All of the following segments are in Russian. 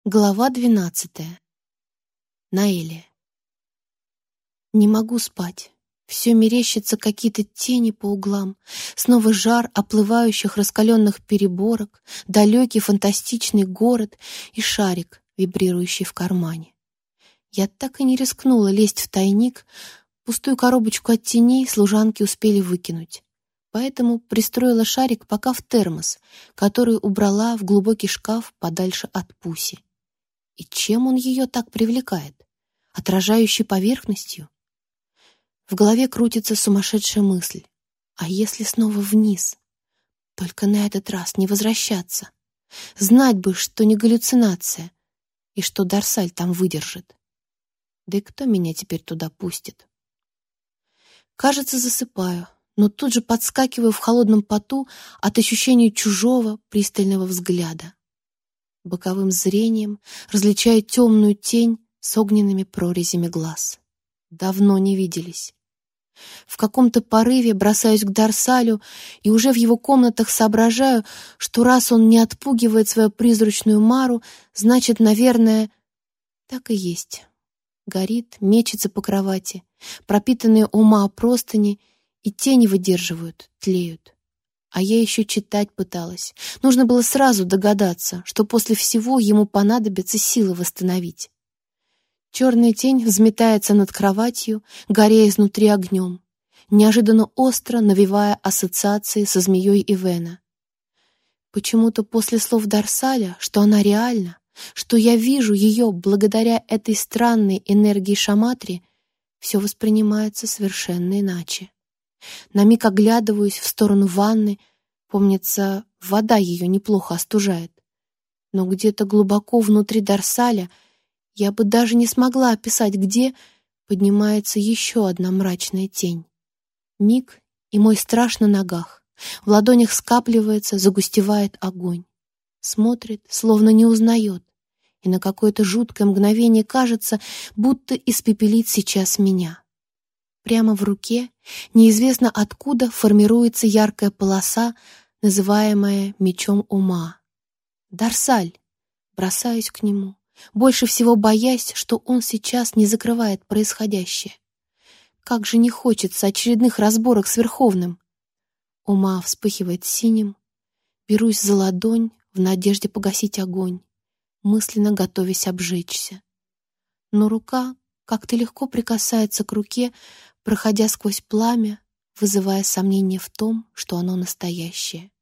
Глава 12. Наэлия. Не могу спать. Все мерещатся какие-то тени по углам, снова жар оплывающих раскаленных переборок, далекий фантастичный город и шарик, вибрирующий в кармане. Я так и не рискнула лезть в тайник, пустую коробочку от теней служанки успели выкинуть. Поэтому пристроила шарик пока в термос, который убрала в глубокий шкаф подальше от Пуси. И чем он ее так привлекает? Отражающей поверхностью? В голове крутится сумасшедшая мысль. А если снова вниз? Только на этот раз не возвращаться. Знать бы, что не галлюцинация, и что Дарсаль там выдержит. Да и кто меня теперь туда пустит? Кажется, засыпаю, но тут же подскакиваю в холодном поту от ощущения чужого пристального взгляда. Боковым зрением различаю темную тень с огненными прорезями глаз. Давно не виделись. В каком-то порыве бросаюсь к Дарсалю и уже в его комнатах соображаю, что раз он не отпугивает свою призрачную Мару, значит, наверное, так и есть. Горит, мечется по кровати, пропитанные ума простыни, и тени выдерживают, тлеют. А я еще читать пыталась. Нужно было сразу догадаться, что после всего ему понадобится силы восстановить. Черная тень взметается над кроватью, горя изнутри огнем, неожиданно остро навевая ассоциации со змеей Ивена. Почему-то после слов Дарсаля, что она реальна, что я вижу ее благодаря этой странной энергии Шаматри, все воспринимается совершенно иначе. На миг оглядываюсь в сторону ванны. Помнится, вода ее неплохо остужает. Но где-то глубоко внутри Дарсаля, я бы даже не смогла описать, где, поднимается еще одна мрачная тень. Миг, и мой страж на ногах. В ладонях скапливается, загустевает огонь. Смотрит, словно не узнает. И на какое-то жуткое мгновение кажется, будто испепелит сейчас меня. Прямо в руке, неизвестно откуда, формируется яркая полоса, называемая мечом ума. Дарсаль! Бросаюсь к нему, больше всего боясь, что он сейчас не закрывает происходящее. Как же не хочется очередных разборок с Верховным. Ума вспыхивает синим, берусь за ладонь в надежде погасить огонь, мысленно готовясь обжечься. Но рука как-то легко прикасается к руке, проходя сквозь пламя, вызывая сомнение в том, что оно настоящее.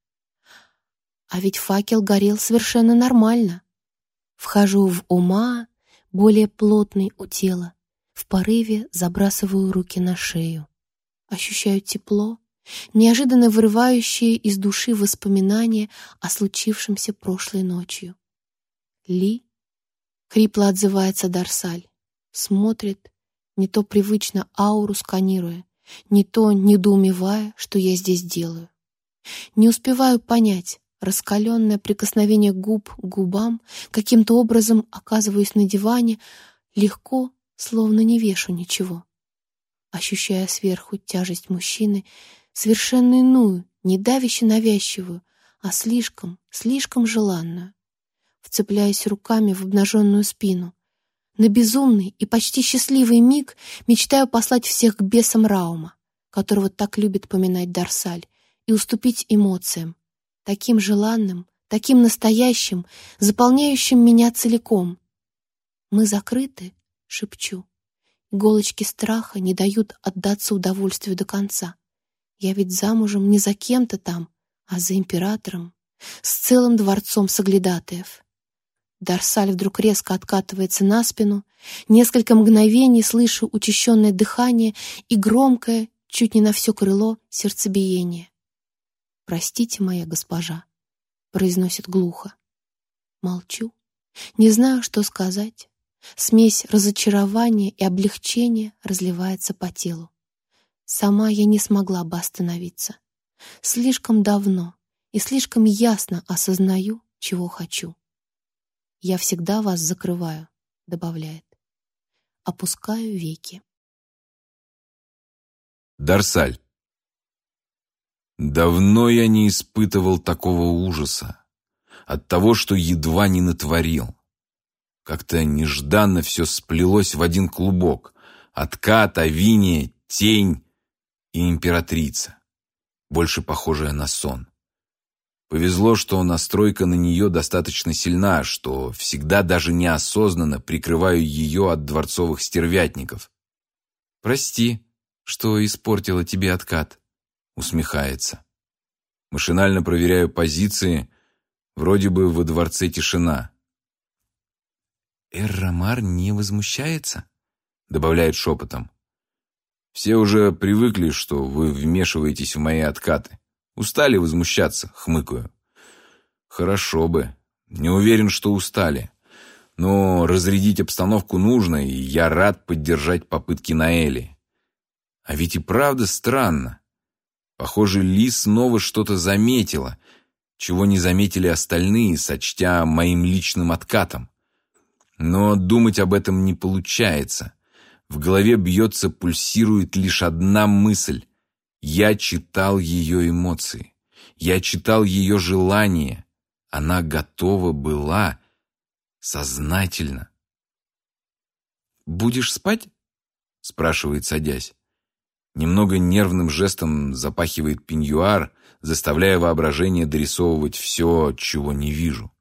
А ведь факел горел совершенно нормально. Вхожу в ума, более плотный у тела, в порыве забрасываю руки на шею. Ощущаю тепло, неожиданно вырывающее из души воспоминания о случившемся прошлой ночью. «Ли?» — хрипло отзывается Дарсаль. Смотрит, не то привычно ауру сканируя, не то недоумевая, что я здесь делаю. Не успеваю понять, раскаленное прикосновение губ к губам, каким-то образом оказываюсь на диване, легко, словно не вешу ничего. Ощущая сверху тяжесть мужчины, совершенно иную, не давяще навязчивую, а слишком, слишком желанную. Вцепляясь руками в обнаженную спину, на безумный и почти счастливый миг мечтаю послать всех к бесам Раума, которого так любит поминать Дарсаль, и уступить эмоциям, таким желанным, таким настоящим, заполняющим меня целиком. «Мы закрыты?» — шепчу. Иголочки страха не дают отдаться удовольствию до конца. Я ведь замужем не за кем-то там, а за императором, с целым дворцом соглядатаев. Дарсаль вдруг резко откатывается на спину, несколько мгновений слышу учащенное дыхание и громкое, чуть не на все крыло, сердцебиение. «Простите, моя госпожа», — произносит глухо. Молчу, не знаю, что сказать. Смесь разочарования и облегчения разливается по телу. Сама я не смогла бы остановиться. Слишком давно и слишком ясно осознаю, чего хочу. «Я всегда вас закрываю», — добавляет. Опускаю веки. Дарсаль. Давно я не испытывал такого ужаса от того, что едва не натворил. Как-то нежданно все сплелось в один клубок. Откат, Авиния, тень и императрица, больше похожая на сон. Повезло, что настройка на нее достаточно сильна, что всегда даже неосознанно прикрываю ее от дворцовых стервятников. «Прости, что испортила тебе откат», — усмехается. Машинально проверяю позиции, вроде бы во дворце тишина. «Эр-Ромар не возмущается?» — добавляет шепотом. «Все уже привыкли, что вы вмешиваетесь в мои откаты. Устали возмущаться», — хмыкаю. «Хорошо бы. Не уверен, что устали. Но разрядить обстановку нужно, и я рад поддержать попытки Наэли. А ведь и правда странно. Похоже, Ли снова что-то заметила, чего не заметили остальные, сочтя моим личным откатом. Но думать об этом не получается. В голове бьется, пульсирует лишь одна мысль. Я читал ее эмоции. Я читал ее желания. Она готова была сознательно. «Будешь спать?» — спрашивает, садясь. Немного нервным жестом запахивает пеньюар, заставляя воображение дорисовывать все, чего не вижу.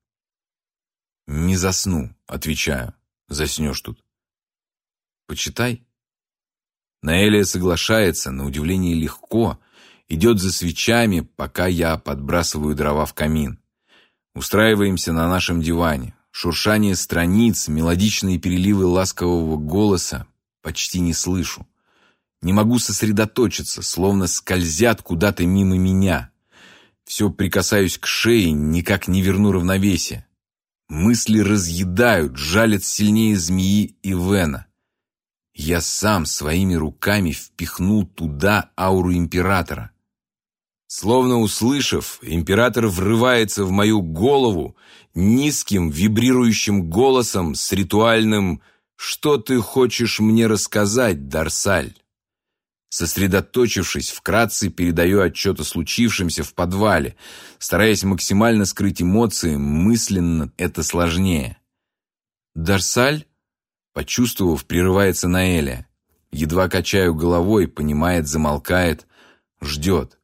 «Не засну», — отвечаю. «Заснешь тут». «Почитай». Наэлия соглашается, на удивление легко, идет за свечами, пока я подбрасываю дрова в камин. Устраиваемся на нашем диване. Шуршание страниц, мелодичные переливы ласкового голоса почти не слышу. Не могу сосредоточиться, словно скользят куда-то мимо меня. Все прикасаюсь к шее, никак не верну равновесие. Мысли разъедают, жалят сильнее змеи и Вена. Я сам своими руками впихнул туда ауру императора. Словно услышав, император врывается в мою голову низким, вибрирующим голосом с ритуальным «Что ты хочешь мне рассказать, Дарсаль?». Сосредоточившись, вкратце передаю отчет о случившемся в подвале, стараясь максимально скрыть эмоции, мысленно это сложнее. «Дарсаль?» Почувствовав, прерывается Наэля. Едва качаю головой, понимает, замолкает, ждет.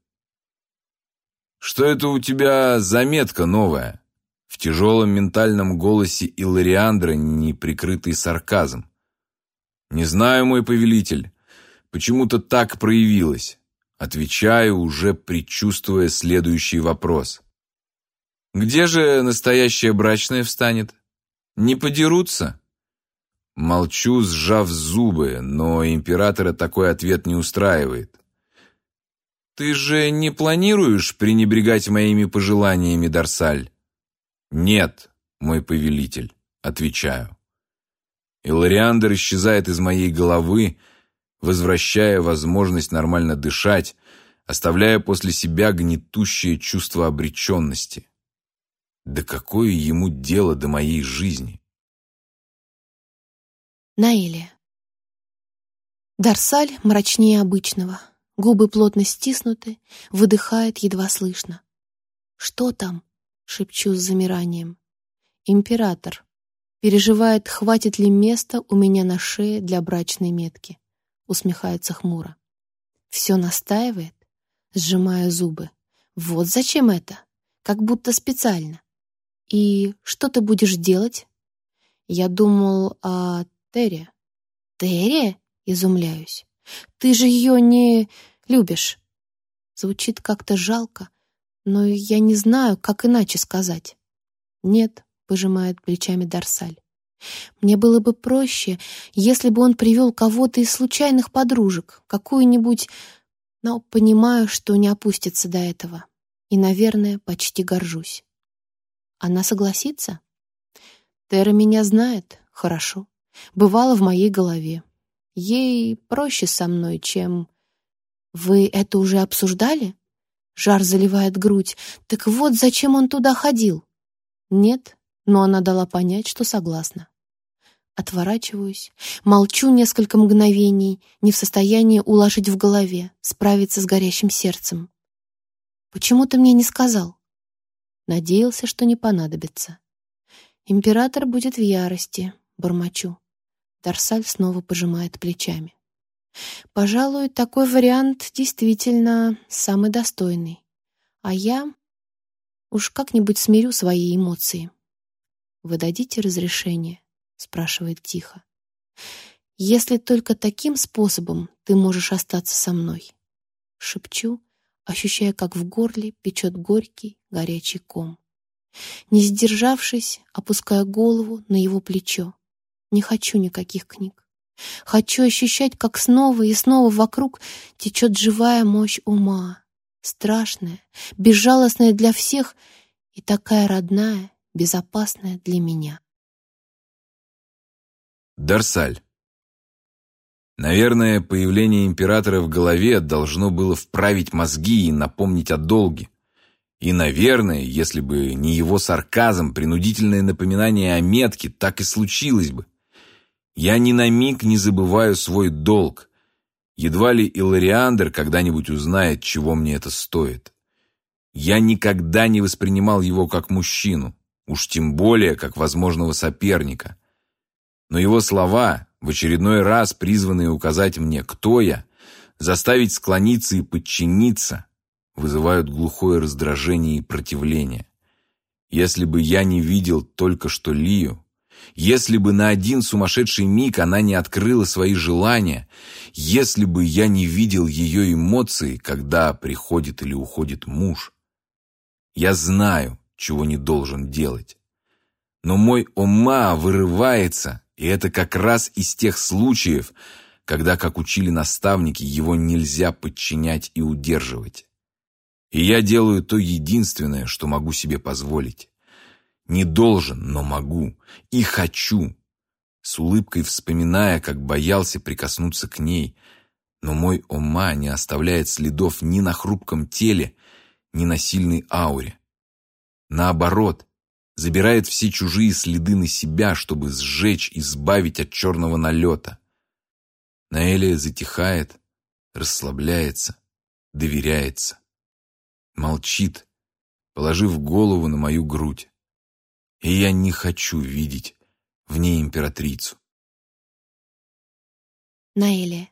«Что это у тебя за метка новая?» В тяжелом ментальном голосе Иллариандра неприкрытый сарказм. «Не знаю, мой повелитель. Почему-то так проявилось». Отвечаю, уже предчувствуя следующий вопрос. «Где же настоящая брачная встанет? Не подерутся?» Молчу, сжав зубы, но императора такой ответ не устраивает. «Ты же не планируешь пренебрегать моими пожеланиями, Дарсаль?» «Нет, мой повелитель», — отвечаю. Иллариандр исчезает из моей головы, возвращая возможность нормально дышать, оставляя после себя гнетущее чувство обреченности. Да какое ему дело до моей жизни? Наэлия. Дарсаль мрачнее обычного. Губы плотно стиснуты, выдыхает едва слышно. «Что там?» — шепчу с замиранием. «Император. Переживает, хватит ли места у меня на шее для брачной метки». Усмехается хмуро. «Все настаивает?» Сжимая зубы. «Вот зачем это? Как будто специально. И что ты будешь делать?» «Я думал о Терре». «Терре?» — изумляюсь. «Ты же ее не любишь». Звучит как-то жалко, но я не знаю, как иначе сказать. «Нет», — пожимает плечами Дарсаль. «Мне было бы проще, если бы он привел кого-то из случайных подружек, какую-нибудь, но понимаю, что не опустится до этого. И, наверное, почти горжусь». «Она согласится?» «Терра меня знает, хорошо. Бывало в моей голове. Ей проще со мной, чем...» «Вы это уже обсуждали?» Жар заливает грудь. «Так вот, зачем он туда ходил?» «Нет», но она дала понять, что согласна. Отворачиваюсь, молчу несколько мгновений, не в состоянии уложить в голове, справиться с горящим сердцем. «Почему ты мне не сказал?» Надеялся, что не понадобится. Император будет в ярости. бормочу. Дарсаль снова пожимает плечами. Пожалуй, такой вариант действительно самый достойный. А я уж как-нибудь смирю свои эмоции. «Вы дадите разрешение?» — спрашивает тихо. «Если только таким способом ты можешь остаться со мной», — шепчу, ощущая, как в горле печет горький, горячий ком. Не сдержавшись, опуская голову на его плечо. Не хочу никаких книг. Хочу ощущать, как снова и снова вокруг течет живая мощь ума. Страшная, безжалостная для всех и такая родная, безопасная для меня. Дарсаль. Наверное, появление императора в голове должно было вправить мозги и напомнить о долге. И, наверное, если бы не его сарказм, принудительное напоминание о метке, так и случилось бы. Я ни на миг не забываю свой долг. Едва ли Илариандр когда-нибудь узнает, чего мне это стоит. Я никогда не воспринимал его как мужчину, уж тем более как возможного соперника. Но его слова, в очередной раз призванные указать мне, кто я, заставить склониться и подчиниться, вызывают глухое раздражение и противление. Если бы я не видел только что Лию, если бы на один сумасшедший миг она не открыла свои желания, если бы я не видел ее эмоции, когда приходит или уходит муж, я знаю, чего не должен делать. Но мой Ома вырывается, и это как раз из тех случаев, когда, как учили наставники, его нельзя подчинять и удерживать. И я делаю то единственное, что могу себе позволить. Не должен, но могу. И хочу. С улыбкой вспоминая, как боялся прикоснуться к ней. Но мой Ома не оставляет следов ни на хрупком теле, ни на сильной ауре. Наоборот, забирает все чужие следы на себя, чтобы сжечь и избавить от черного налета. Наэлия затихает, расслабляется, доверяется. Молчит, положив голову на мою грудь. И я не хочу видеть в ней императрицу. Наэлия.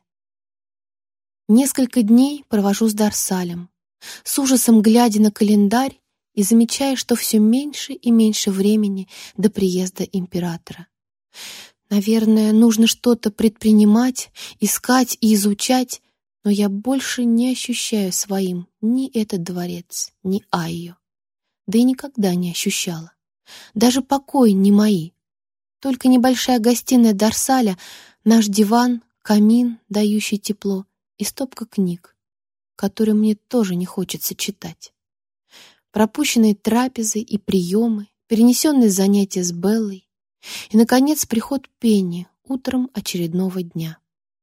Несколько дней провожу с Дарсалем, с ужасом глядя на календарь и замечая, что все меньше и меньше времени до приезда императора. Наверное, нужно что-то предпринимать, искать и изучать, но я больше не ощущаю своим ни этот дворец, ни Айо. Да и никогда не ощущала. Даже покой не мои. Только небольшая гостиная Дарсаля, наш диван, камин, дающий тепло, и стопка книг, которые мне тоже не хочется читать. Пропущенные трапезы и приемы, перенесенные занятия с Беллой и, наконец, приход Пенни утром очередного дня.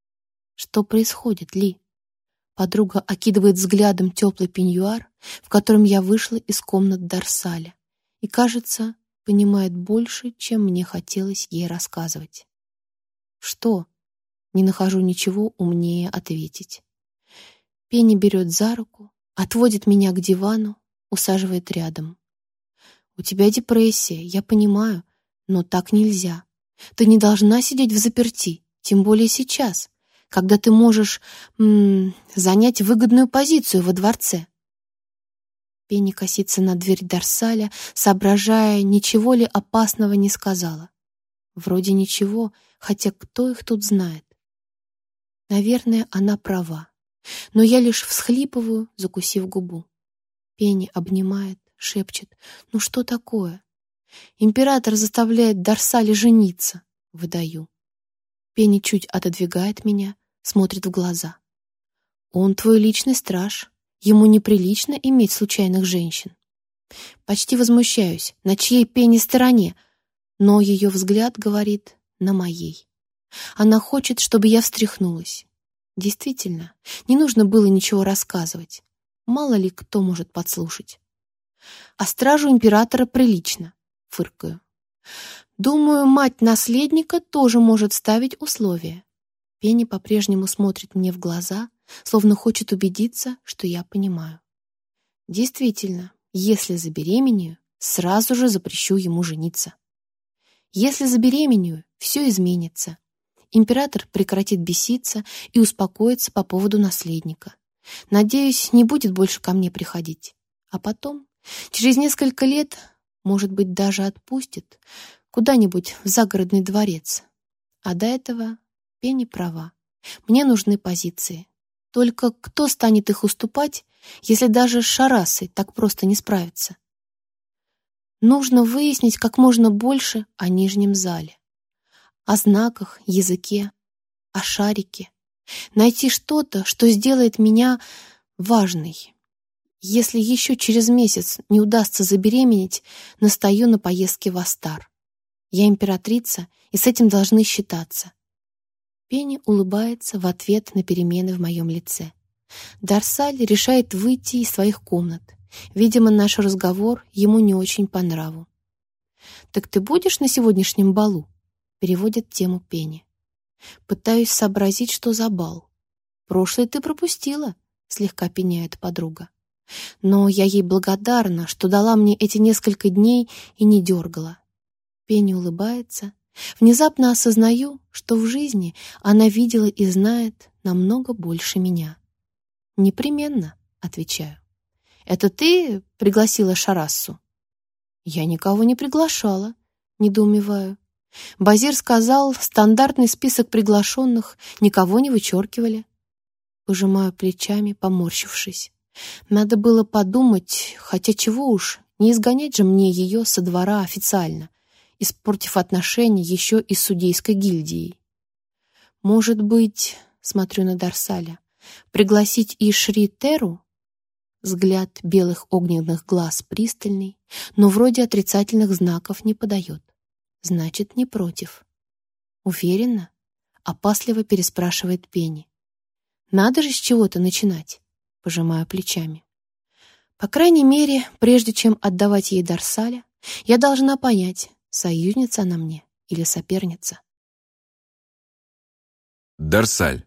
Что происходит, Ли? Подруга окидывает взглядом теплый пеньюар, в котором я вышла из комнат Дарсаля, и, кажется, понимает больше, чем мне хотелось ей рассказывать. Что? Не нахожу ничего умнее ответить. Пенни берет за руку, отводит меня к дивану, усаживает рядом. «У тебя депрессия, я понимаю, но так нельзя. Ты не должна сидеть взаперти, тем более сейчас, когда ты можешь занять выгодную позицию во дворце». Пенни косится на дверь Дарсаля, соображая, ничего ли опасного не сказала. Вроде ничего, хотя кто их тут знает. Наверное, она права, но я лишь всхлипываю, закусив губу. Пенни обнимает, шепчет: «Ну что такое?» «Император заставляет Дарсаля жениться», — выдаю. Пенни чуть отодвигает меня, смотрит в глаза. «Он твой личный страж. Ему неприлично иметь случайных женщин». Почти возмущаюсь, на чьей Пенни стороне, но ее взгляд говорит: на моей. Она хочет, чтобы я встряхнулась. Действительно, не нужно было ничего рассказывать. Мало ли кто может подслушать. «А стражу императора прилично», — фыркаю. «Думаю, мать наследника тоже может ставить условия». Пенни по-прежнему смотрит мне в глаза, словно хочет убедиться, что я понимаю. Действительно, если забеременею, сразу же запрещу ему жениться. Если забеременею, все изменится. Император прекратит беситься и успокоится по поводу наследника. Надеюсь, не будет больше ко мне приходить. А потом, через несколько лет, может быть, даже отпустит куда-нибудь в загородный дворец. А до этого Пенни права. Мне нужны позиции. Только кто станет их уступать, если даже с Шарасой так просто не справится? Нужно выяснить как можно больше о Нижнем зале. О знаках, языке, о шарике. Найти что-то, что сделает меня важной. Если еще через месяц не удастся забеременеть, настаю на поездке в Астар. Я императрица, и с этим должны считаться. Пенни улыбается в ответ на перемены в моем лице. Дарсаль решает выйти из своих комнат. Видимо, наш разговор ему не очень по нраву. «Так ты будешь на сегодняшнем балу?» Переводит тему Пенни. Пытаюсь сообразить, что за бал. «Прошлый ты пропустила», — слегка пеняет подруга. Но я ей благодарна, что дала мне эти несколько дней и не дергала. Пенни улыбается. Внезапно осознаю, что в жизни она видела и знает намного больше меня. «Непременно», — отвечаю. «Это ты пригласила Шарассу?» «Я никого не приглашала», — недоумеваю. Базир сказал, стандартный список приглашенных, никого не вычеркивали. Пожимаю плечами, поморщившись. Надо было подумать, хотя чего уж, не изгонять же мне ее со двора официально, испортив отношения еще и с судейской гильдией. Может быть, смотрю на Дарсаля, пригласить и Шри Теру? Взгляд белых огненных глаз пристальный, но вроде отрицательных знаков не подает. Значит, не против. Уверена? Опасливо переспрашивает Пенни. Надо же с чего-то начинать. Пожимаю плечами. По крайней мере, прежде чем отдавать ей Дарсаля, я должна понять, союзница она мне или соперница. Дарсаль.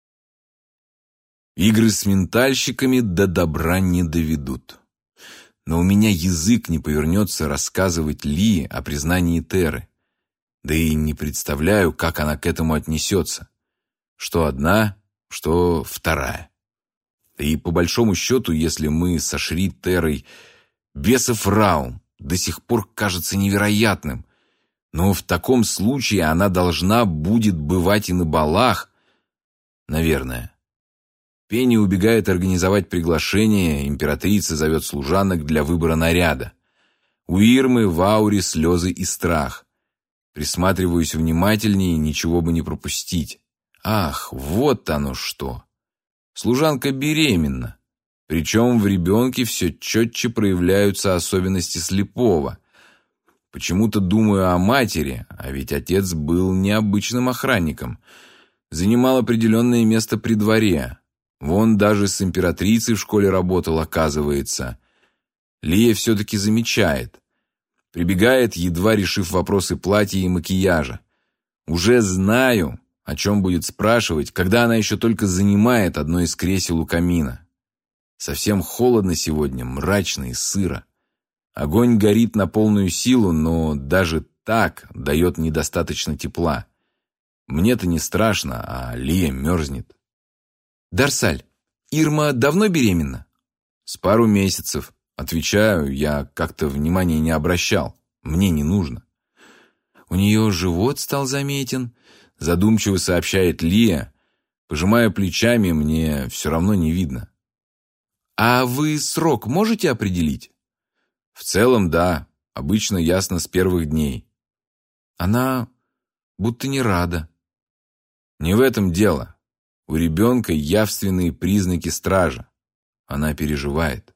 Игры с ментальщиками до добра не доведут. Но у меня язык не повернется рассказывать Лии о признании Теры. Да и не представляю, как она к этому отнесется. Что одна, что вторая. И по большому счету, если мы со Шри Терой бесов Раум до сих пор кажется невероятным, но в таком случае она должна будет бывать и на балах, наверное. Пенни убегает организовать приглашение, императрица зовет служанок для выбора наряда. У Ирмы в ауре слезы и страх. Присматриваюсь внимательнее, ничего бы не пропустить. Ах, вот оно что! Служанка беременна. Причем в ребенке все четче проявляются особенности слепого. Почему-то думаю о матери, а ведь отец был необычным охранником. Занимал определенное место при дворе. Вон даже с императрицей в школе работал, оказывается. Лия все-таки замечает. Прибегает, едва решив вопросы платья и макияжа. Уже знаю, о чем будет спрашивать, когда она еще только занимает одно из кресел у камина. Совсем холодно сегодня, мрачно и сыро. Огонь горит на полную силу, но даже так дает недостаточно тепла. Мне-то не страшно, а Лия мерзнет. «Дарсаль, Ирма давно беременна?» «С пару месяцев». Отвечаю, я как-то внимания не обращал. Мне не нужно. «У нее живот стал заметен», — задумчиво сообщает Лия. Пожимая плечами, мне все равно не видно. «А вы срок можете определить?» «В целом, да. Обычно ясно с первых дней». Она будто не рада. «Не в этом дело. У ребенка явственные признаки стража. Она переживает».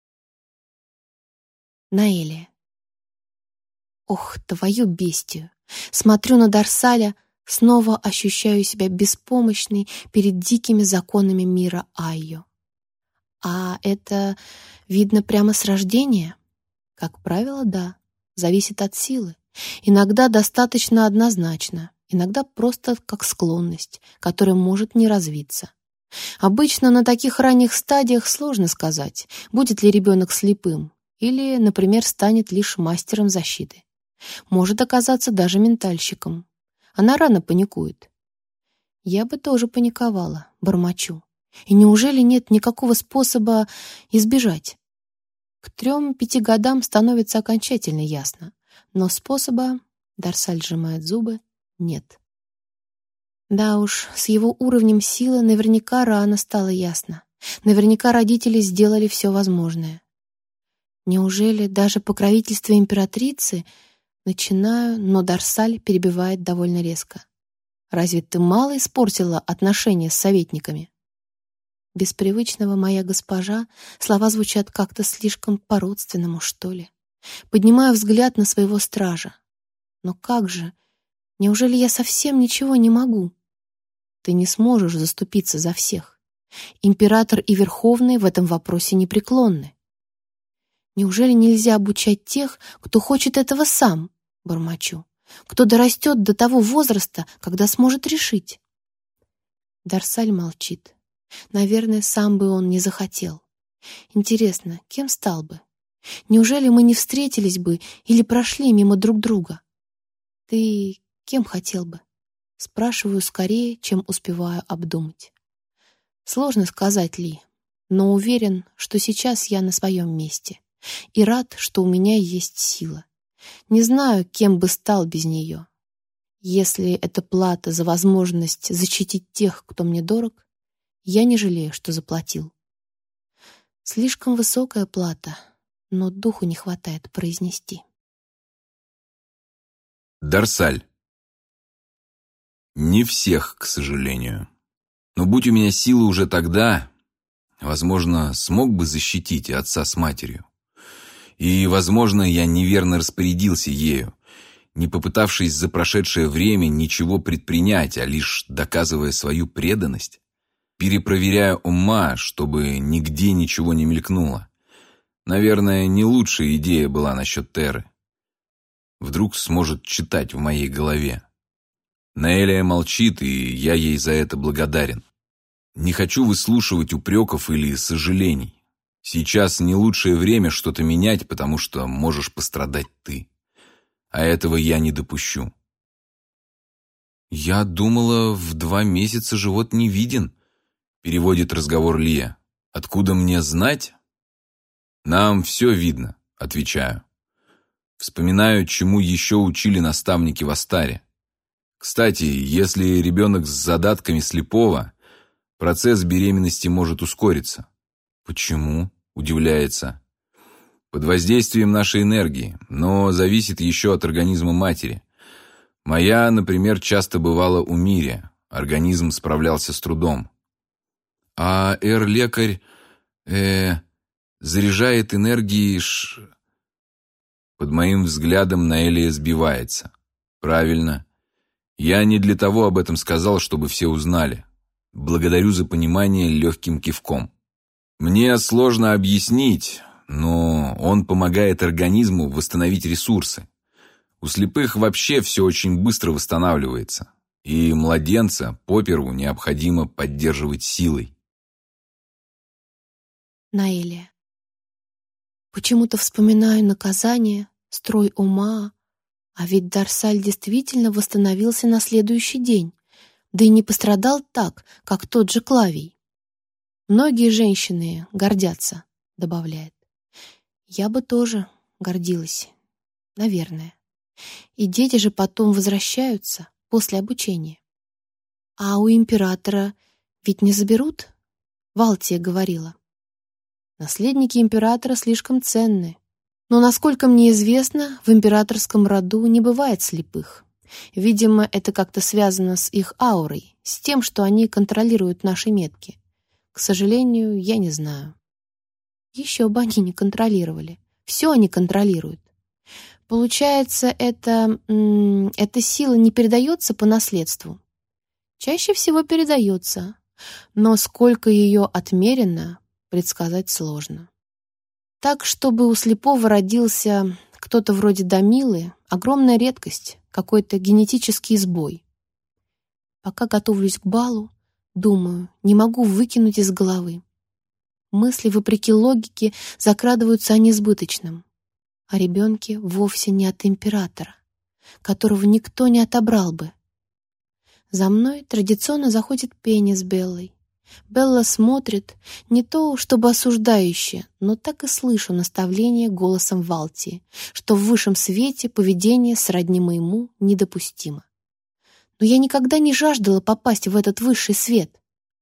Наэлия. Ох, твою бестию! Смотрю на Дарсаля, снова ощущаю себя беспомощной перед дикими законами мира Айо. А это видно прямо с рождения? Как правило, да. Зависит от силы. Иногда достаточно однозначно, иногда просто как склонность, которая может не развиться. Обычно на таких ранних стадиях сложно сказать, будет ли ребенок слепым или, например, станет лишь мастером защиты. Может оказаться даже ментальщиком. Она рано паникует. Я бы тоже паниковала, бормочу. И неужели нет никакого способа избежать? К 3-5 годам становится окончательно ясно. Но способа, Дарсаль сжимает зубы, нет. Да уж, с его уровнем силы наверняка рано стало ясно. Наверняка родители сделали все возможное. Неужели даже покровительство императрицы? Начинаю, но Дарсаль перебивает довольно резко. Разве ты мало испортила отношения с советниками? Без привычного «моя госпожа» слова звучат как-то слишком по-родственному, что ли. Поднимаю взгляд на своего стража. Но как же? Неужели я совсем ничего не могу? Ты не сможешь заступиться за всех. Император и Верховный в этом вопросе непреклонны. Неужели нельзя обучать тех, кто хочет этого сам, бормочу, кто дорастет до того возраста, когда сможет решить? Дарсаль молчит. Наверное, сам бы он не захотел. Интересно, кем стал бы? Неужели мы не встретились бы или прошли мимо друг друга? Ты кем хотел бы? Спрашиваю скорее, чем успеваю обдумать. Сложно сказать, Ли, но уверен, что сейчас я на своем месте. И рад, что у меня есть сила. Не знаю, кем бы стал без нее. Если это плата за возможность защитить тех, кто мне дорог, я не жалею, что заплатил. Слишком высокая плата, но духу не хватает произнести. Дарсаль. Не всех, к сожалению. Но будь у меня силы уже тогда, возможно, смог бы защитить отца с матерью. И, возможно, я неверно распорядился ею, не попытавшись за прошедшее время ничего предпринять, а лишь доказывая свою преданность, перепроверяя ума, чтобы нигде ничего не мелькнуло. Наверное, не лучшая идея была насчет Терры. Вдруг сможет читать в моей голове. Наэлия молчит, и я ей за это благодарен. Не хочу выслушивать упреков или сожалений. Сейчас не лучшее время что-то менять, потому что можешь пострадать ты. А этого я не допущу. «Я думала, в 2 месяца живот не виден», — переводит разговор Лия. «Откуда мне знать?» «Нам все видно», — отвечаю. Вспоминаю, чему еще учили наставники в Астаре. Кстати, если ребенок с задатками слепого, процесс беременности может ускориться. «Почему?» – удивляется. «Под воздействием нашей энергии, но зависит еще от организма матери. Моя, например, часто бывала у Мири, организм справлялся с трудом. А эр-лекарь заряжает энергией Под моим взглядом Наэлия сбивается. Правильно. Я не для того об этом сказал, чтобы все узнали. Благодарю за понимание легким кивком. Мне сложно объяснить, но он помогает организму восстановить ресурсы. У слепых вообще все очень быстро восстанавливается, и младенца поперву необходимо поддерживать силой. Наэлия. Почему-то вспоминаю наказание, строй ума, а ведь Дарсаль действительно восстановился на следующий день, да и не пострадал так, как тот же Клавий. Многие женщины гордятся, добавляет. Я бы тоже гордилась, наверное. И дети же потом возвращаются после обучения. А у императора ведь не заберут? Валтия говорила. Наследники императора слишком ценны. Но, насколько мне известно, в императорском роду не бывает слепых. Видимо, это как-то связано с их аурой, с тем, что они контролируют наши метки. К сожалению, я не знаю. Еще бы они не контролировали. Все они контролируют. Получается, эта сила не передается по наследству. Чаще всего передается, но сколько ее отмерено, предсказать сложно. Так, чтобы у слепого родился кто-то вроде Дамилы, огромная редкость, какой-то генетический сбой. Пока готовлюсь к балу, думаю, не могу выкинуть из головы. Мысли, вопреки логике, закрадываются о несбыточном. О ребенке вовсе не от императора, которого никто не отобрал бы, За мной традиционно заходит Пенни с Беллой. Белла смотрит, не то чтобы осуждающе, но так и слышу наставление голосом Валтии, что в высшем свете поведение сродни моему недопустимо. Но я никогда не жаждала попасть в этот высший свет.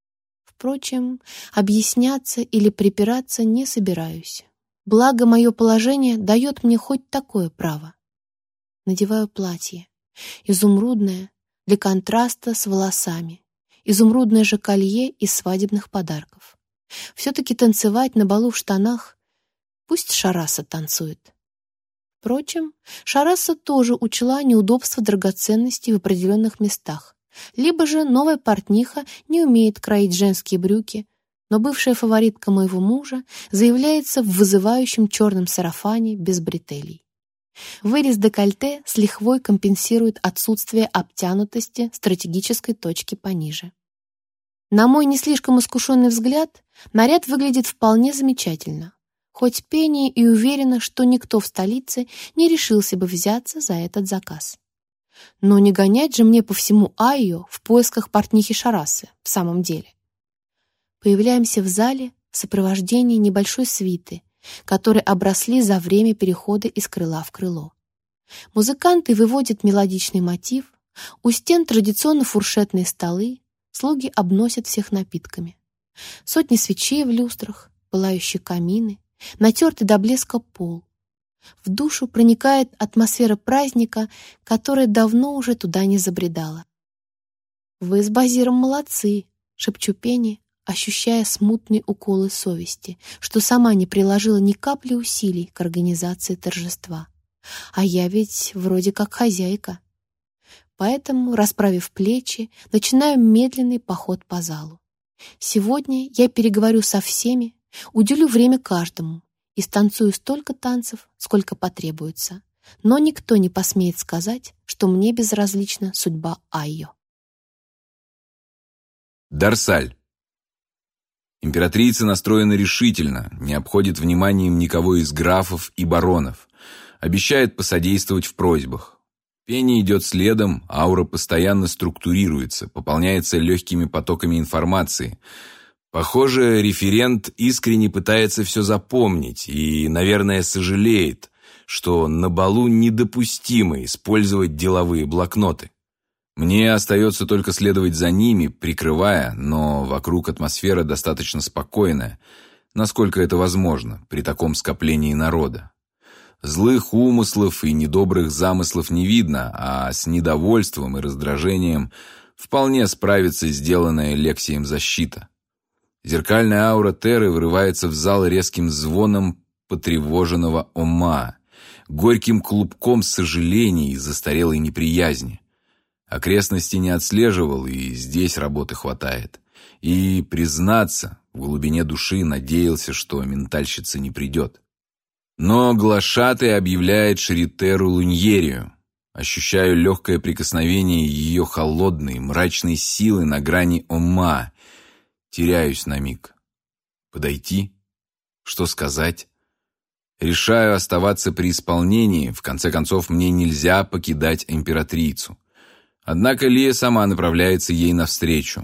Впрочем, объясняться или припираться не собираюсь. Благо, мое положение дает мне хоть такое право. Надеваю платье, изумрудное, для контраста с волосами, изумрудное же колье из свадебных подарков. Все-таки танцевать на балу в штанах, пусть Шараса танцует. Впрочем, Шараса тоже учла неудобства драгоценностей в определенных местах, либо же новая портниха не умеет кроить женские брюки, но бывшая фаворитка моего мужа заявляется в вызывающем черном сарафане без бретелей. Вырез декольте с лихвой компенсирует отсутствие обтянутости стратегической точки пониже. На мой не слишком искушенный взгляд, наряд выглядит вполне замечательно, хоть Пенни и уверена, что никто в столице не решился бы взяться за этот заказ. Но не гонять же мне по всему Айо в поисках портнихи Шарасы в самом деле. Появляемся в зале в сопровождении небольшой свиты, которые обросли за время перехода из крыла в крыло. Музыканты выводят мелодичный мотив, у стен традиционно фуршетные столы, слуги обносят всех напитками. Сотни свечей в люстрах, пылающие камины, натертый до блеска пол. В душу проникает атмосфера праздника, которая давно уже туда не забредала. «Вы с Базиром молодцы», — шепчу Пенни, ощущая смутные уколы совести, что сама не приложила ни капли усилий к организации торжества. А я ведь вроде как хозяйка. Поэтому, расправив плечи, начинаю медленный поход по залу. Сегодня я переговорю со всеми, уделю время каждому и станцую столько танцев, сколько потребуется. Но никто не посмеет сказать, что мне безразлична судьба Айо. Дарсаль. Императрица настроена решительно, не обходит вниманием никого из графов и баронов. Обещает посодействовать в просьбах. Пенни идет следом, аура постоянно структурируется, пополняется легкими потоками информации. Похоже, референт искренне пытается все запомнить и, наверное, сожалеет, что на балу недопустимо использовать деловые блокноты. Мне остается только следовать за ними, прикрывая, но вокруг атмосфера достаточно спокойная, насколько это возможно при таком скоплении народа. Злых умыслов и недобрых замыслов не видно, а с недовольством и раздражением вполне справится сделанная Лексием защита. Зеркальная аура Терры врывается в зал резким звоном потревоженного ума, горьким клубком сожалений и застарелой неприязни. Окрестности не отслеживал, и здесь работы хватает. И, признаться, в глубине души надеялся, что ментальщица не придет. Но глашатай объявляет Шритеру Луньерию. Ощущаю легкое прикосновение ее холодной, мрачной силы на грани ума. Теряюсь на миг. Подойти? Что сказать? Решаю оставаться при исполнении, в конце концов мне нельзя покидать императрицу. Однако Лия сама направляется ей навстречу.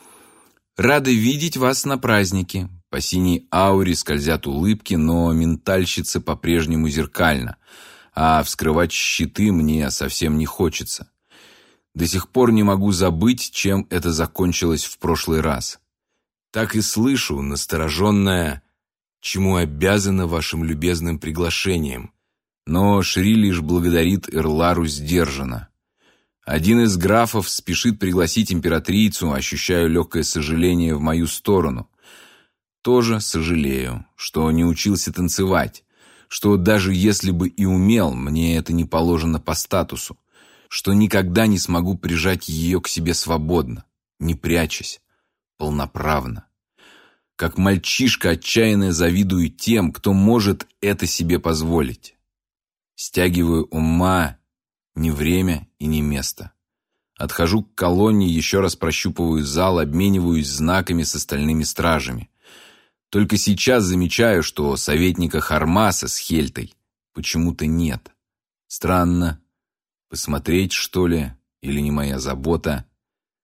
«Рада видеть вас на празднике». По синей ауре скользят улыбки, но ментальщица по-прежнему зеркальна, а вскрывать щиты мне совсем не хочется. До сих пор не могу забыть, чем это закончилось в прошлый раз. Так и слышу настороженное «Чему обязана вашим любезным приглашением?» Но Шри лишь благодарит Эрлару сдержанно. Один из графов спешит пригласить императрицу, ощущаю легкое сожаление в мою сторону. Тоже сожалею, что не учился танцевать, что даже если бы и умел, мне это не положено по статусу, что никогда не смогу прижать ее к себе свободно, не прячась, полноправно. Как мальчишка отчаянно завидую тем, кто может это себе позволить. Стягиваю ума, не время и не место. Отхожу к колонне, еще раз прощупываю зал, обмениваюсь знаками с остальными стражами. Только сейчас замечаю, что советника Хармаса с Хельтой почему-то нет. Странно. Посмотреть, что ли, или не моя забота?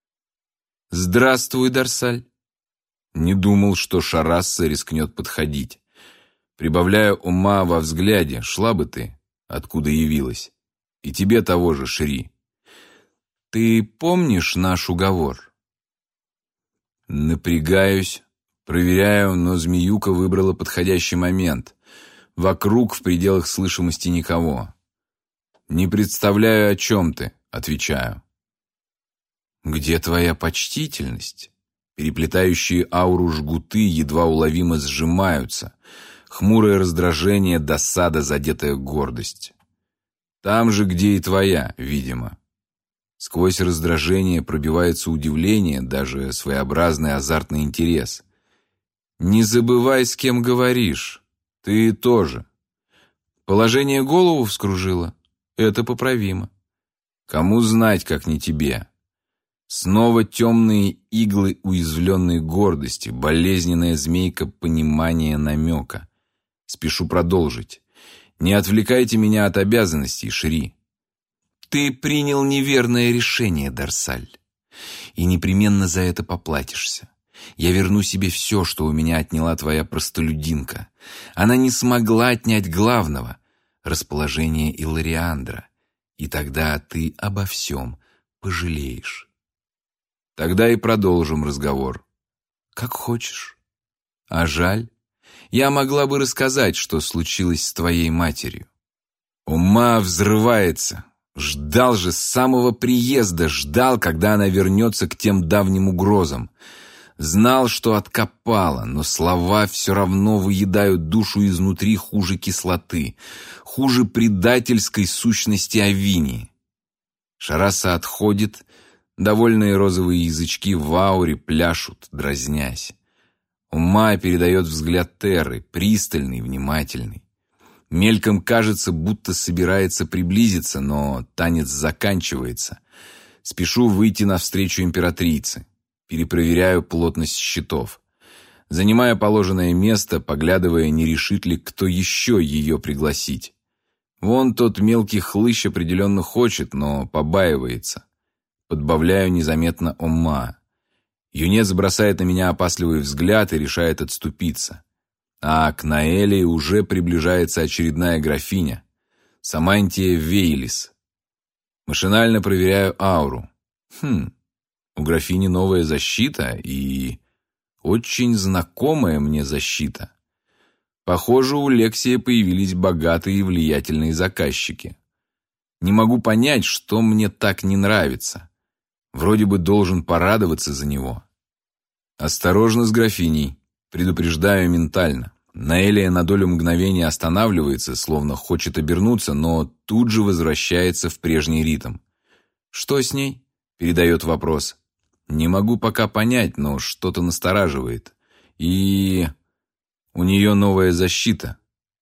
«Здравствуй, Дарсаль». Не думал, что Шарасса рискнет подходить. Прибавляя ума во взгляде, шла бы ты, откуда явилась. И тебе того же, Шри. Ты помнишь наш уговор? Напрягаюсь, проверяю, но змеюка выбрала подходящий момент. Вокруг в пределах слышимости никого. «Не представляю, о чем ты», — отвечаю. «Где твоя почтительность?» Переплетающие ауру жгуты едва уловимо сжимаются. Хмурое раздражение, досада, задетая гордость. Там же, где и твоя, видимо. Сквозь раздражение пробивается удивление, даже своеобразный азартный интерес. «Не забывай, с кем говоришь. Ты тоже. Положение голову вскружило. Это поправимо. Кому знать, как не тебе?» Снова темные иглы уязвленной гордости, болезненная змейка понимания намека. Спешу продолжить. «Не отвлекайте меня от обязанностей, Шри. Ты принял неверное решение, Дарсаль, и непременно за это поплатишься. Я верну себе все, что у меня отняла твоя простолюдинка. Она не смогла отнять главного — расположение Иллариандра, и тогда ты обо всем пожалеешь». Тогда и продолжим разговор. Как хочешь. А жаль, я могла бы рассказать, что случилось с твоей матерью. Ума взрывается. Ждал же с самого приезда, ждал, когда она вернется к тем давним угрозам. Знал, что откопала, но слова все равно выедают душу изнутри хуже кислоты, хуже предательской сущности Авинии. Шарасса отходит. Довольные розовые язычки в ауре пляшут, дразнясь. Ума передает взгляд Терры, пристальный, внимательный. Мельком кажется, будто собирается приблизиться, но танец заканчивается. Спешу выйти навстречу императрице. Перепроверяю плотность щитов. Занимая положенное место, поглядывая, не решит ли кто еще ее пригласить. Вон тот мелкий хлыщ определенно хочет, но побаивается. Подбавляю незаметно ума. Юнец бросает на меня опасливый взгляд и решает отступиться. А к Наэлии уже приближается очередная графиня. Самантия Вейлис. Машинально проверяю ауру. У графини новая защита и очень знакомая мне защита. Похоже, у Лексия появились богатые и влиятельные заказчики. Не могу понять, что мне так не нравится. Вроде бы должен порадоваться за него. Осторожно с графиней. Предупреждаю ментально. Наэлия на долю мгновения останавливается, словно хочет обернуться, но тут же возвращается в прежний ритм. «Что с ней?» — передает вопрос. «Не могу пока понять, но что-то настораживает. И у нее новая защита».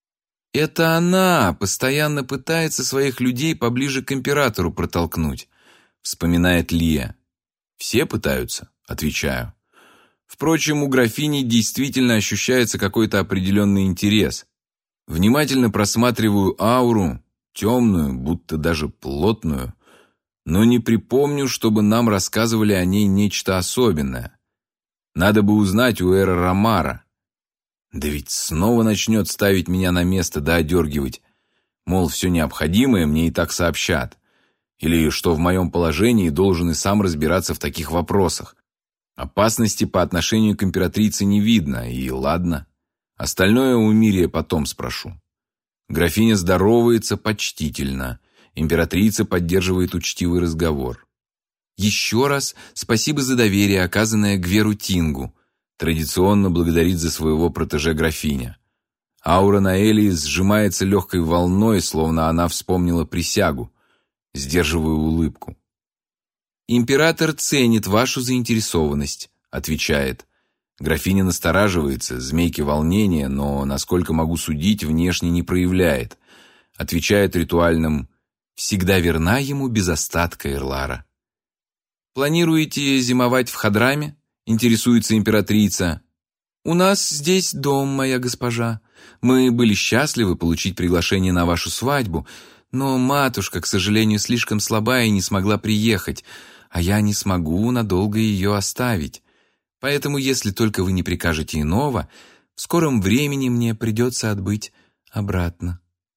«Это она постоянно пытается своих людей поближе к императору протолкнуть», — вспоминает Лия. «Все пытаются», — отвечаю. Впрочем, у графини действительно ощущается какой-то определенный интерес. Внимательно просматриваю ауру, темную, будто даже плотную, но не припомню, чтобы нам рассказывали о ней нечто особенное. Надо бы узнать у Эра Ромара. Да ведь снова начнет ставить меня на место да одергивать. Мол, все необходимое мне и так сообщат. Или что в моем положении должен и сам разбираться в таких вопросах. Опасности по отношению к императрице не видно, и ладно. Остальное у Мирия потом спрошу. Графиня здоровается почтительно. Императрица поддерживает учтивый разговор. «Еще раз спасибо за доверие, оказанное Гверу Тингу», традиционно благодарит за своего протеже графиня. Аура Наэлии сжимается легкой волной, словно она вспомнила присягу. Сдерживаю улыбку. «Император ценит вашу заинтересованность», — отвечает. Графиня настораживается, змейки волнения, но, насколько могу судить, внешне не проявляет. Отвечает ритуальным «всегда верна ему без остатка, Эрлара». «Планируете зимовать в Хадраме?» — интересуется императрица. «У нас здесь дом, моя госпожа. Мы были счастливы получить приглашение на вашу свадьбу, но матушка, к сожалению, слишком слаба и не смогла приехать, а я не смогу надолго ее оставить. Поэтому, если только вы не прикажете иного, в скором времени мне придется отбыть обратно.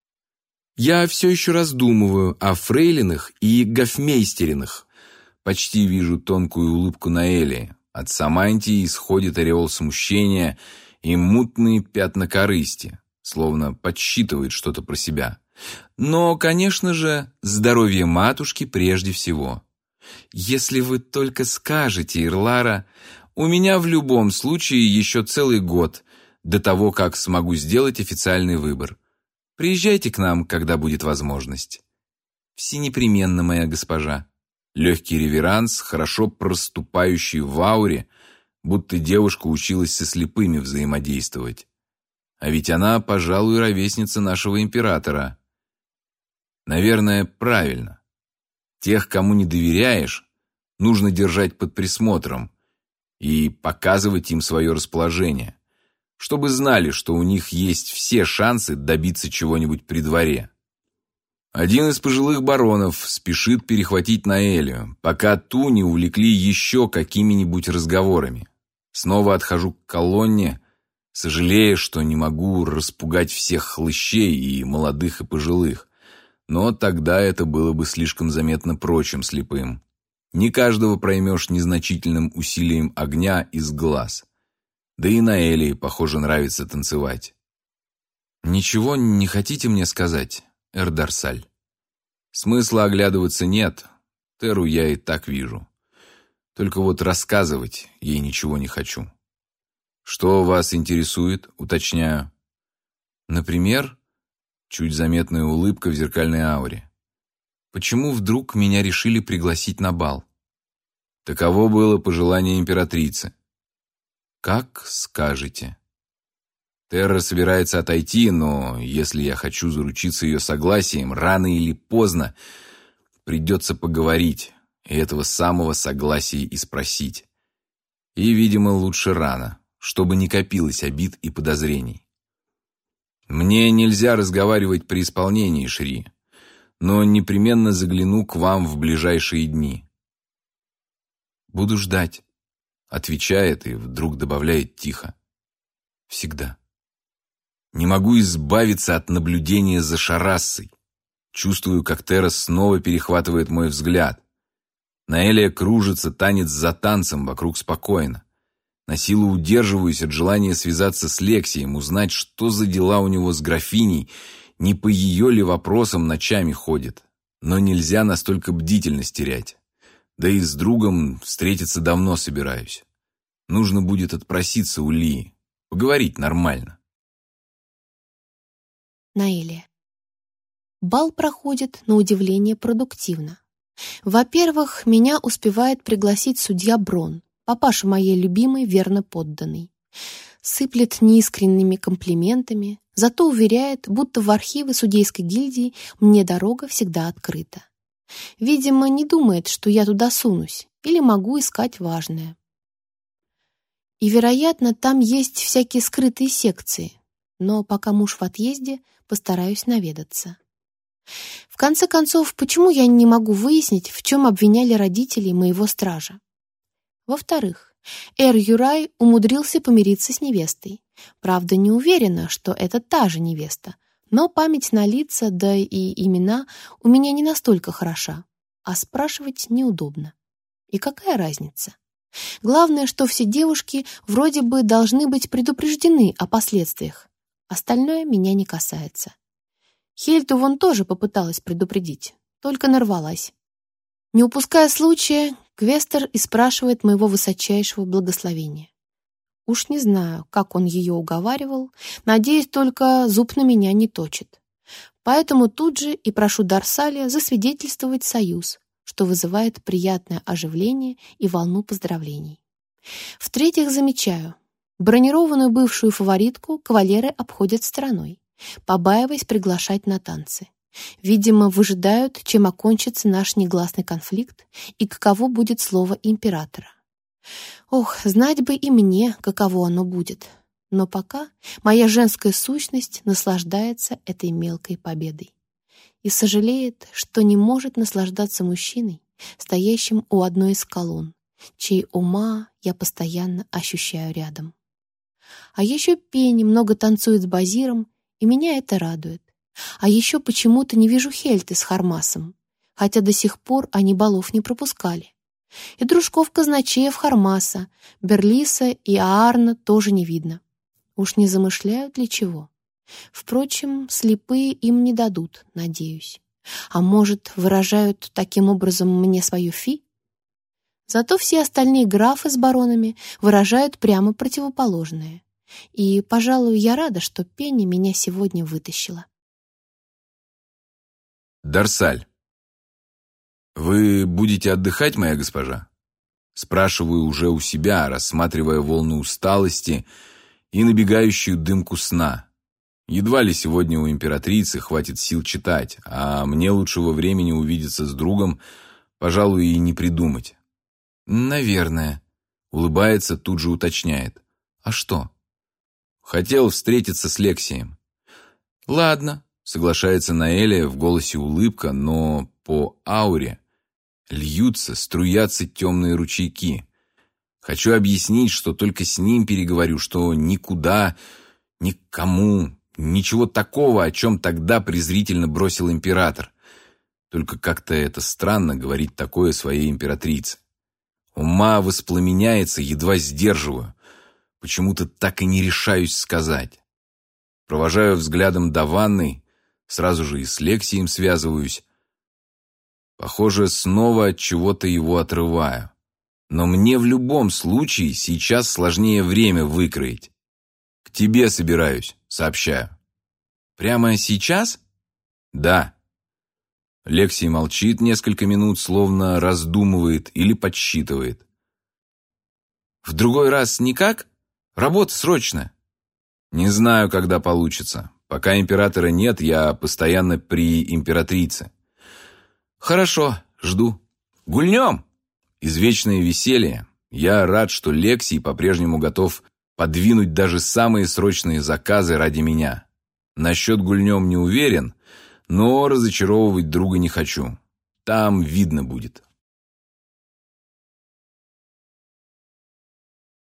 Я все еще раздумываю о фрейлинах и гофмейстеринах. Почти вижу тонкую улыбку Наэли. От Самантии исходит ореол смущения и мутные пятна корысти, словно подсчитывает что-то про себя. Но, конечно же, здоровье матушки прежде всего. Если вы только скажете, Ирлара, у меня в любом случае еще целый год до того, как смогу сделать официальный выбор. Приезжайте к нам, когда будет возможность. Всенепременно, моя госпожа. Легкий реверанс, хорошо проступающий в ауре, будто девушка училась со слепыми взаимодействовать. А ведь она, пожалуй, ровесница нашего императора. Наверное, правильно. Тех, кому не доверяешь, нужно держать под присмотром и показывать им свое расположение, чтобы знали, что у них есть все шансы добиться чего-нибудь при дворе. Один из пожилых баронов спешит перехватить Наэлю, пока ту не увлекли еще какими-нибудь разговорами. Снова отхожу к колонне, сожалея, что не могу распугать всех хлыщей, и молодых, и пожилых. Но тогда это было бы слишком заметно прочим слепым. Не каждого проймешь незначительным усилием огня из глаз. Да и Наэле, похоже, нравится танцевать. «Ничего не хотите мне сказать, Эрдарсаль?» «Смысла оглядываться нет. Теру я и так вижу. Только вот рассказывать ей ничего не хочу». «Что вас интересует?» — уточняю. «Например...» — чуть заметная улыбка в зеркальной ауре. «Почему вдруг меня решили пригласить на бал?» Таково было пожелание императрицы. «Как скажете». Терра собирается отойти, но если я хочу заручиться ее согласием, рано или поздно придется поговорить, и этого самого согласия и спросить. И, видимо, лучше рано, чтобы не копилось обид и подозрений. Мне нельзя разговаривать при исполнении, Шри, но непременно загляну к вам в ближайшие дни. «Буду ждать», — отвечает и вдруг добавляет тихо. «Всегда». Не могу избавиться от наблюдения за Шарассой. Чувствую, как Терра снова перехватывает мой взгляд. Наэлия кружится танец за танцем вокруг спокойно. На силу удерживаюсь от желания связаться с Лексием, узнать, что за дела у него с графиней, не по ее ли вопросам ночами ходит. Но нельзя настолько бдительность терять. Да и с другом встретиться давно собираюсь. Нужно будет отпроситься у Лии, поговорить нормально. Наэлия. Бал проходит, на удивление, продуктивно. Во-первых, меня успевает пригласить судья Брон, папаша моей любимой верно подданный. Сыплет неискренними комплиментами, зато уверяет, будто в архивы судейской гильдии мне дорога всегда открыта. Видимо, не думает, что я туда сунусь или могу искать важное. И, вероятно, там есть всякие скрытые секции, но пока муж в отъезде, постараюсь наведаться. В конце концов, почему я не могу выяснить, в чем обвиняли родителей моего стража? Во-вторых, Эр-Юрай умудрился помириться с невестой. Правда, не уверена, что это та же невеста, но память на лица, да и имена у меня не настолько хороша, а спрашивать неудобно. И какая разница? Главное, что все девушки вроде бы должны быть предупреждены о последствиях. Остальное меня не касается. Хельту вон тоже попыталась предупредить, только нарвалась. Не упуская случая, Квестер и спрашивает моего высочайшего благословения. Уж не знаю, как он ее уговаривал, надеюсь, только зуб на меня не точит. Поэтому тут же и прошу Дарсалия засвидетельствовать союз, что вызывает приятное оживление и волну поздравлений. В-третьих, замечаю, бронированную бывшую фаворитку кавалеры обходят стороной, побаиваясь приглашать на танцы. Видимо, выжидают, чем окончится наш негласный конфликт и каково будет слово императора. Ох, знать бы и мне, каково оно будет. Но пока моя женская сущность наслаждается этой мелкой победой и сожалеет, что не может наслаждаться мужчиной, стоящим у одной из колонн, чей ума я постоянно ощущаю рядом. А еще Пенни много танцует с Базиром, и меня это радует. А еще почему-то не вижу Хельты с Хармасом, хотя до сих пор они балов не пропускали. И дружков казначеев Хармаса, Берлиса и Аарна тоже не видно. Уж не замышляют ли чего? Впрочем, слепые им не дадут, надеюсь. А может, выражают таким образом мне свою фи? Зато все остальные графы с баронами выражают прямо противоположное. И, пожалуй, я рада, что Пенни меня сегодня вытащила. Дарсаль. «Вы будете отдыхать, моя госпожа?» Спрашиваю уже у себя, рассматривая волны усталости и набегающую дымку сна. Едва ли сегодня у императрицы хватит сил читать, а мне лучшего времени увидеться с другом, пожалуй, и не придумать. «Наверное», — улыбается, тут же уточняет. «А что?» «Хотел встретиться с Лексием». «Ладно», — соглашается Наэля, в голосе улыбка, но по ауре струятся темные ручейки. Хочу объяснить, что только с ним переговорю, что никуда, никому, ничего такого, о чем тогда презрительно бросил император. Только как-то это странно говорить такое своей императрице. Ума воспламеняется, едва сдерживаю. Почему-то так и не решаюсь сказать. Провожаю взглядом до ванной, сразу же и с Лексием связываюсь. Похоже, снова от чего-то его отрываю. Но мне в любом случае сейчас сложнее время выкроить. «К тебе собираюсь», — сообщаю. «Прямо сейчас?» «Да». Лексий молчит несколько минут, словно раздумывает или подсчитывает. «В другой раз никак? Работа срочная». «Не знаю, когда получится. Пока императора нет, я постоянно при императрице». «Хорошо, жду. Гульнем!» Извечное веселье. Я рад, что Лексий по-прежнему готов подвинуть даже самые срочные заказы ради меня. Насчет гульнем не уверен, но разочаровывать друга не хочу. Там видно будет.